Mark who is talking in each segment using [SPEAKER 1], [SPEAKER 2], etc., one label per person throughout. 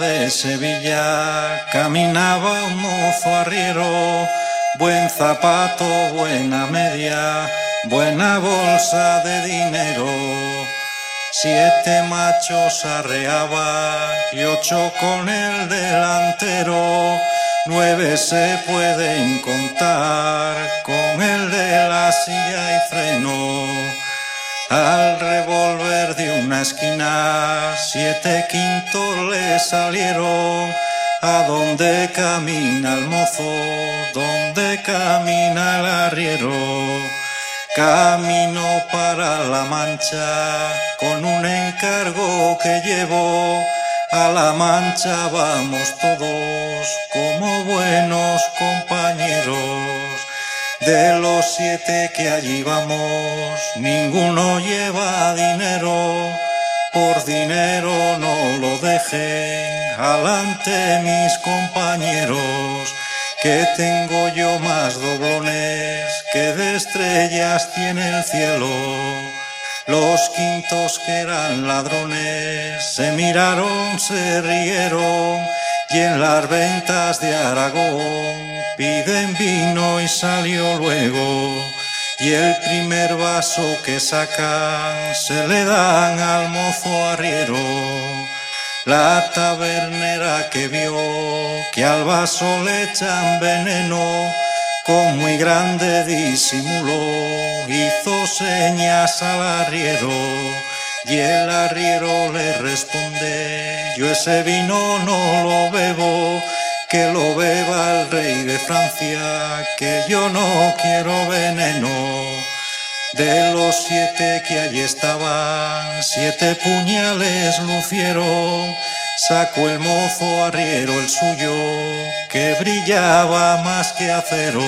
[SPEAKER 1] de Sevilla caminaba un mozo arriero, buen zapato, buena media, buena bolsa de dinero. 7 machos arreaba y 8 con el delantero. 9 se pueden contar con el de la silla y freno. Al revólver de una esquina 7 quintos le salieron. A donde camina el mozo, donde camina el arriero. Camino para La Mancha con un encargo que llevo. A La Mancha vamos todos como buenos compañeros. De los 7 que allí vamos, ninguno lleva dinero. Por dinero no lo dejen alante mis compañeros, que tengo yo más doblones que de estrellas tiene el cielo. Los quintos que eran ladrones se miraron, se rieron, y en las ventas de Aragón piden vino y salió luego. Y el primer vaso que sacan se le dan al mozo arriero. La tabernera que vio que al vaso le echan veneno, con muy grande disimulo hizo señas al arriero. Y el arriero le responde: yo ese vino no lo bebo, que lo beba el rey de Francia, que yo no quiero veneno. De los 7 que allí estaban, 7 puñales lucieron. Sacó el mozo arriero el suyo, que brillaba más que acero.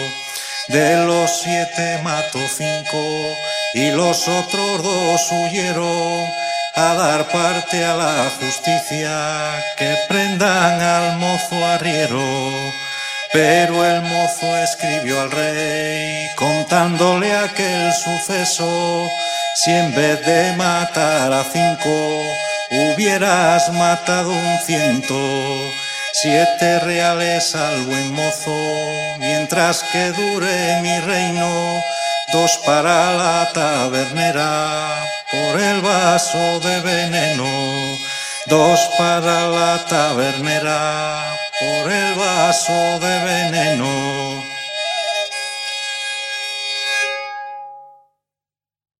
[SPEAKER 1] De los 7 mató 5 y los otros 2 huyeron, a dar parte a la justicia, que prendan al mozo arriero. Pero el mozo escribió al rey, contándole aquel suceso: si en vez de matar a 5, hubieras matado un 100. 7 reales al buen mozo, mientras que dure mi reino. 2 para la tabernera, por el vaso de veneno. 2 para la tabernera, por el vaso de veneno.